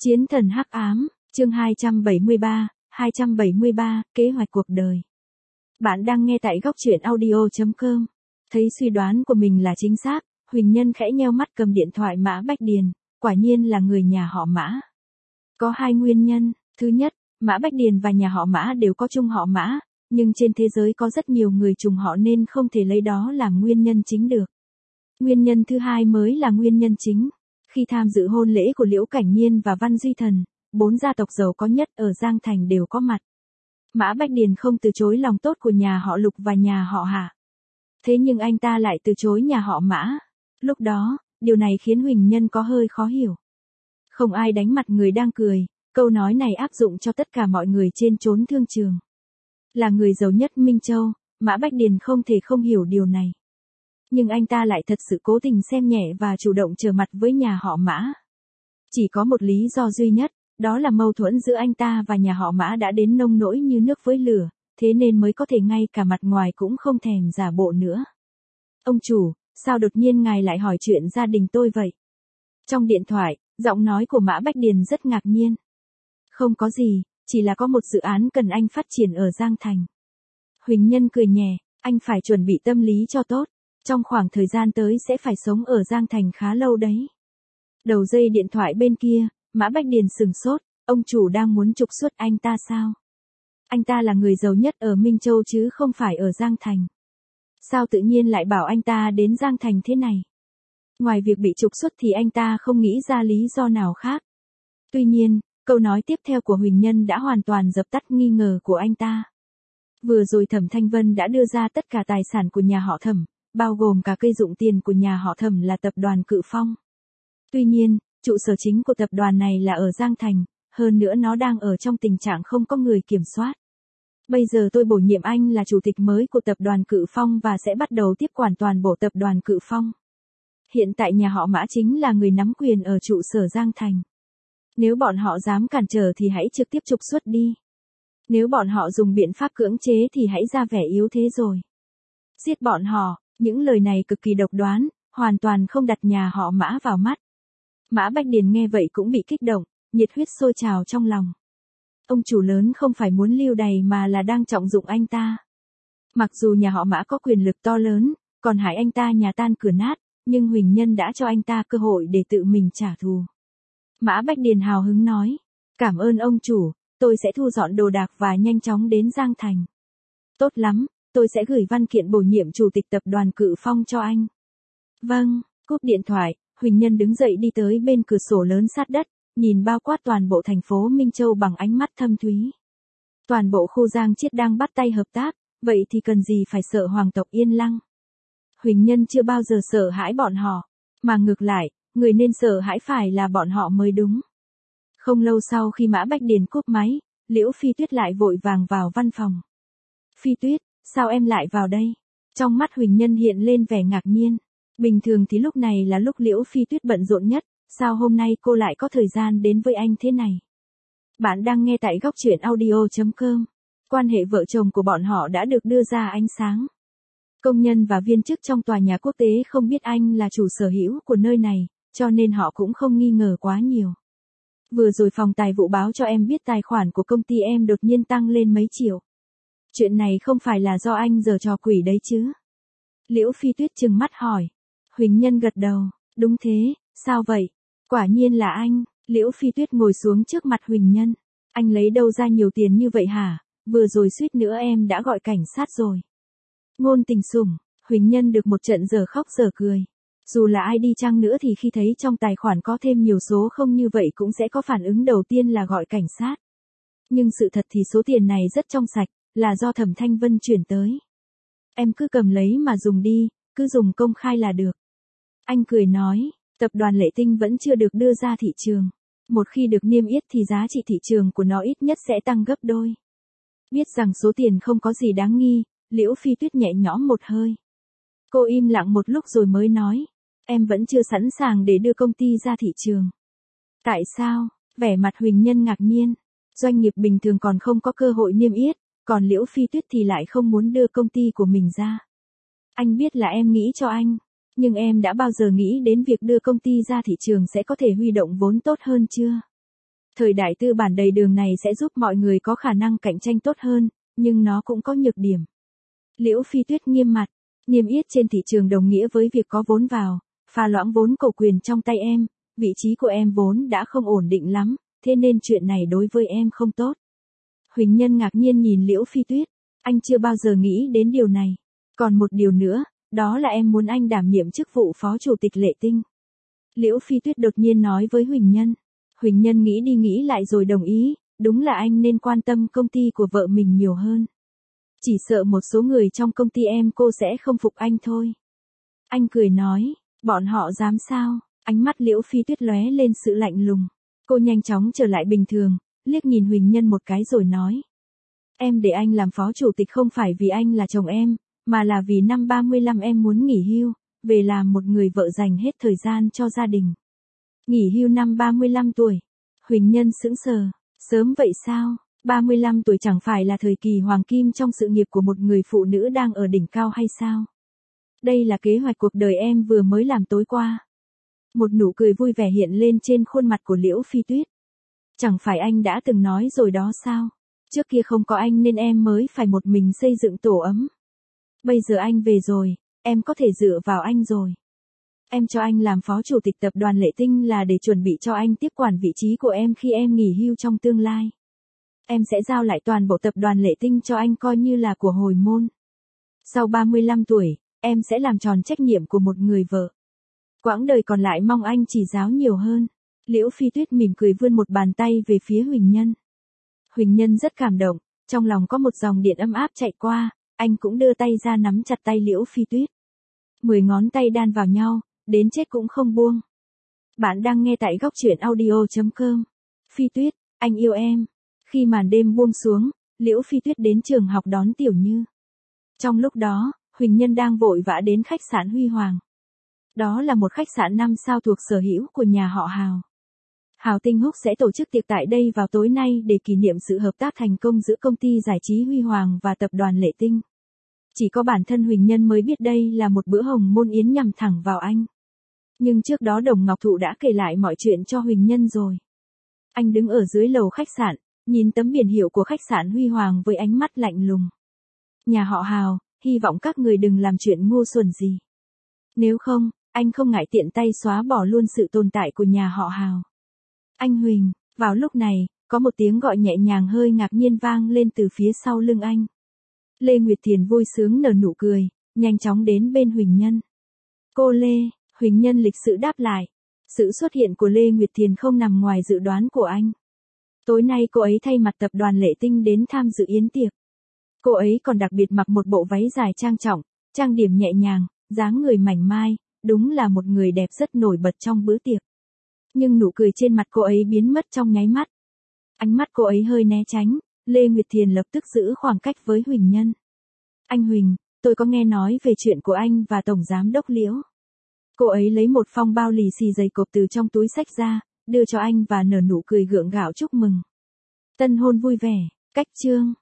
Chiến thần hắc ám, chương 273, kế hoạch cuộc đời. Bạn đang nghe tại góc truyện audio.com. Thấy suy đoán của mình là chính xác, Huỳnh Nhân khẽ nheo mắt cầm điện thoại Mã Bách Điền, quả nhiên là người nhà họ Mã. Có hai nguyên nhân, thứ nhất, Mã Bách Điền và nhà họ Mã đều có chung họ Mã, nhưng trên thế giới có rất nhiều người trùng họ nên không thể lấy đó làm nguyên nhân chính được. Nguyên nhân thứ hai mới là nguyên nhân chính. Khi tham dự hôn lễ của Liễu Cảnh Nhiên và Văn Duy Thần, 4 gia tộc giàu có nhất ở Giang Thành đều có mặt. Mã Bách Điền không từ chối lòng tốt của nhà họ Lục và nhà họ Hạ. Thế nhưng anh ta lại từ chối nhà họ Mã. Lúc đó, điều này khiến Huỳnh Nhân có hơi khó hiểu. Không ai đánh mặt người đang cười, câu nói này áp dụng cho tất cả mọi người trên chốn thương trường. Là người giàu nhất Minh Châu, Mã Bách Điền không thể không hiểu điều này. Nhưng anh ta lại thật sự cố tình xem nhẹ và chủ động trở mặt với nhà họ Mã. Chỉ có một lý do duy nhất, đó là mâu thuẫn giữa anh ta và nhà họ Mã đã đến nông nỗi như nước với lửa, thế nên mới có thể ngay cả mặt ngoài cũng không thèm giả bộ nữa. Ông chủ, sao đột nhiên ngài lại hỏi chuyện gia đình tôi vậy? Trong điện thoại, giọng nói của Mã Bách Điền rất ngạc nhiên. Không có gì, chỉ là có một dự án cần anh phát triển ở Giang Thành. Huỳnh Nhân cười nhẹ, anh phải chuẩn bị tâm lý cho tốt. Trong khoảng thời gian tới sẽ phải sống ở Giang Thành khá lâu đấy. Đầu dây điện thoại bên kia, Mã Bách Điền sừng sốt, ông chủ đang muốn trục xuất anh ta sao? Anh ta là người giàu nhất ở Minh Châu chứ không phải ở Giang Thành. Sao tự nhiên lại bảo anh ta đến Giang Thành thế này? Ngoài việc bị trục xuất thì anh ta không nghĩ ra lý do nào khác. Tuy nhiên, câu nói tiếp theo của Huỳnh Nhân đã hoàn toàn dập tắt nghi ngờ của anh ta. Vừa rồi Thẩm Thanh Vân đã đưa ra tất cả tài sản của nhà họ Thẩm, bao gồm cả cây dụng tiền của nhà họ Thẩm là tập đoàn Cự Phong. Tuy nhiên, trụ sở chính của tập đoàn này là ở Giang Thành, hơn nữa nó đang ở trong tình trạng không có người kiểm soát. Bây giờ tôi bổ nhiệm anh là chủ tịch mới của tập đoàn Cự Phong và sẽ bắt đầu tiếp quản toàn bộ tập đoàn Cự Phong. Hiện tại nhà họ Mã chính là người nắm quyền ở trụ sở Giang Thành. Nếu bọn họ dám cản trở thì hãy trực tiếp trục xuất đi. Nếu bọn họ dùng biện pháp cưỡng chế thì hãy ra vẻ yếu thế rồi. Giết bọn họ. Những lời này cực kỳ độc đoán, hoàn toàn không đặt nhà họ Mã vào mắt. Mã Bách Điền nghe vậy cũng bị kích động, nhiệt huyết sôi trào trong lòng. Ông chủ lớn không phải muốn lưu đày mà là đang trọng dụng anh ta. Mặc dù nhà họ Mã có quyền lực to lớn, còn hại anh ta nhà tan cửa nát, nhưng Huỳnh Nhân đã cho anh ta cơ hội để tự mình trả thù. Mã Bách Điền hào hứng nói, cảm ơn ông chủ, tôi sẽ thu dọn đồ đạc và nhanh chóng đến Giang Thành. Tốt lắm. Tôi sẽ gửi văn kiện bổ nhiệm chủ tịch tập đoàn Cự Phong cho anh. Vâng, cúp điện thoại, Huỳnh Nhân đứng dậy đi tới bên cửa sổ lớn sát đất, nhìn bao quát toàn bộ thành phố Minh Châu bằng ánh mắt thâm thúy. Toàn bộ khu Giang Chiết đang bắt tay hợp tác, vậy thì cần gì phải sợ hoàng tộc Yên Lăng. Huỳnh Nhân chưa bao giờ sợ hãi bọn họ, mà ngược lại, người nên sợ hãi phải là bọn họ mới đúng. Không lâu sau khi Mã Bách Điền cúp máy, Liễu Phi Tuyết lại vội vàng vào văn phòng. Phi Tuyết, sao em lại vào đây? Trong mắt Huỳnh Nhân hiện lên vẻ ngạc nhiên. Bình thường thì lúc này là lúc Liễu Phi Tuyết bận rộn nhất, sao hôm nay cô lại có thời gian đến với anh thế này? Bạn đang nghe tại góc truyện audio.com. Quan hệ vợ chồng của bọn họ đã được đưa ra ánh sáng. Công nhân và viên chức trong tòa nhà quốc tế không biết anh là chủ sở hữu của nơi này, cho nên họ cũng không nghi ngờ quá nhiều. Vừa rồi phòng tài vụ báo cho em biết tài khoản của công ty em đột nhiên tăng lên mấy triệu. Chuyện này không phải là do anh giở trò quỷ đấy chứ? Liễu Phi Tuyết trừng mắt hỏi. Huỳnh Nhân gật đầu, đúng thế, sao vậy? Quả nhiên là anh. Liễu Phi Tuyết ngồi xuống trước mặt Huỳnh Nhân. Anh lấy đâu ra nhiều tiền như vậy hả? Vừa rồi suýt nữa em đã gọi cảnh sát rồi. Ngôn tình sủng, Huỳnh Nhân được một trận giờ khóc giờ cười. Dù là ai đi chăng nữa thì khi thấy trong tài khoản có thêm nhiều số không như vậy cũng sẽ có phản ứng đầu tiên là gọi cảnh sát. Nhưng sự thật thì số tiền này rất trong sạch, là do Thẩm Thanh Vân chuyển tới. Em cứ cầm lấy mà dùng đi, cứ dùng công khai là được. Anh cười nói, tập đoàn Lệ Tinh vẫn chưa được đưa ra thị trường. Một khi được niêm yết thì giá trị thị trường của nó ít nhất sẽ tăng gấp đôi. Biết rằng số tiền không có gì đáng nghi, Liễu Phi Tuyết nhẹ nhõm một hơi. Cô im lặng một lúc rồi mới nói, em vẫn chưa sẵn sàng để đưa công ty ra thị trường. Tại sao? Vẻ mặt Huỳnh Nhân ngạc nhiên. Doanh nghiệp bình thường còn không có cơ hội niêm yết, còn Liễu Phi Tuyết thì lại không muốn đưa công ty của mình ra. Anh biết là em nghĩ cho anh, nhưng em đã bao giờ nghĩ đến việc đưa công ty ra thị trường sẽ có thể huy động vốn tốt hơn chưa? Thời đại tư bản đầy đường này sẽ giúp mọi người có khả năng cạnh tranh tốt hơn, nhưng nó cũng có nhược điểm. Liễu Phi Tuyết nghiêm mặt, niêm yết trên thị trường đồng nghĩa với việc có vốn vào, pha loãng vốn cổ quyền trong tay em, vị trí của em vốn đã không ổn định lắm, thế nên chuyện này đối với em không tốt. Huỳnh Nhân ngạc nhiên nhìn Liễu Phi Tuyết, anh chưa bao giờ nghĩ đến điều này. Còn một điều nữa, đó là em muốn anh đảm nhiệm chức vụ phó chủ tịch Lệ Tinh. Liễu Phi Tuyết đột nhiên nói với Huỳnh Nhân. Huỳnh Nhân nghĩ đi nghĩ lại rồi đồng ý, đúng là anh nên quan tâm công ty của vợ mình nhiều hơn. Chỉ sợ một số người trong công ty em cô sẽ không phục anh thôi. Anh cười nói, bọn họ dám sao? Ánh mắt Liễu Phi Tuyết lóe lên sự lạnh lùng. Cô nhanh chóng trở lại bình thường, liếc nhìn Huỳnh Nhân một cái rồi nói. Em để anh làm phó chủ tịch không phải vì anh là chồng em, mà là vì năm 35 em muốn nghỉ hưu, về làm một người vợ dành hết thời gian cho gia đình. Nghỉ hưu năm 35 tuổi. Huỳnh Nhân sững sờ, sớm vậy sao? 35 tuổi chẳng phải là thời kỳ hoàng kim trong sự nghiệp của một người phụ nữ đang ở đỉnh cao hay sao? Đây là kế hoạch cuộc đời em vừa mới làm tối qua. Một nụ cười vui vẻ hiện lên trên khuôn mặt của Liễu Phi Tuyết. Chẳng phải anh đã từng nói rồi đó sao? Trước kia không có anh nên em mới phải một mình xây dựng tổ ấm. Bây giờ anh về rồi, em có thể dựa vào anh rồi. Em cho anh làm phó chủ tịch tập đoàn Lệ Tinh là để chuẩn bị cho anh tiếp quản vị trí của em khi em nghỉ hưu trong tương lai. Em sẽ giao lại toàn bộ tập đoàn Lệ Tinh cho anh coi như là của hồi môn. Sau 35 tuổi, em sẽ làm tròn trách nhiệm của một người vợ. Quãng đời còn lại mong anh chỉ giáo nhiều hơn. Liễu Phi Tuyết mỉm cười vươn một bàn tay về phía Huỳnh Nhân. Huỳnh Nhân rất cảm động, trong lòng có một dòng điện ấm áp chạy qua, anh cũng đưa tay ra nắm chặt tay Liễu Phi Tuyết. 10 ngón tay đan vào nhau, đến chết cũng không buông. Bạn đang nghe tại góc truyện audio.com. Phi Tuyết, anh yêu em. Khi màn đêm buông xuống, Liễu Phi Tuyết đến trường học đón Tiểu Như. Trong lúc đó, Huỳnh Nhân đang vội vã đến khách sạn Huy Hoàng. Đó là một khách sạn 5 sao thuộc sở hữu của nhà họ Hào. Hào Tinh Húc sẽ tổ chức tiệc tại đây vào tối nay để kỷ niệm sự hợp tác thành công giữa công ty giải trí Huy Hoàng và tập đoàn Lệ Tinh. Chỉ có bản thân Huỳnh Nhân mới biết đây là một bữa hồng môn yến nhằm thẳng vào anh. Nhưng trước đó Đồng Ngọc Thụ đã kể lại mọi chuyện cho Huỳnh Nhân rồi. Anh đứng ở dưới lầu khách sạn, nhìn tấm biển hiệu của khách sạn Huy Hoàng với ánh mắt lạnh lùng. Nhà họ Hào, hy vọng các người đừng làm chuyện ngu xuẩn gì. Nếu không, anh không ngại tiện tay xóa bỏ luôn sự tồn tại của nhà họ Hào. Anh Huỳnh, vào lúc này, có một tiếng gọi nhẹ nhàng hơi ngạc nhiên vang lên từ phía sau lưng anh. Lê Nguyệt Thiền vui sướng nở nụ cười, nhanh chóng đến bên Huỳnh Nhân. Cô Lê, Huỳnh Nhân lịch sự đáp lại. Sự xuất hiện của Lê Nguyệt Thiền không nằm ngoài dự đoán của anh. Tối nay cô ấy thay mặt tập đoàn Lệ Tinh đến tham dự yến tiệc. Cô ấy còn đặc biệt mặc một bộ váy dài trang trọng, trang điểm nhẹ nhàng, dáng người mảnh mai, đúng là một người đẹp rất nổi bật trong bữa tiệc. Nhưng nụ cười trên mặt cô ấy biến mất trong nháy mắt. Ánh mắt cô ấy hơi né tránh, Lê Nguyệt Thiền lập tức giữ khoảng cách với Huỳnh Nhân. Anh Huỳnh, tôi có nghe nói về chuyện của anh và Tổng Giám đốc Liễu. Cô ấy lấy một phong bao lì xì dày cộp từ trong túi xách ra, đưa cho anh và nở nụ cười gượng gạo chúc mừng. Tân hôn vui vẻ, cách chương.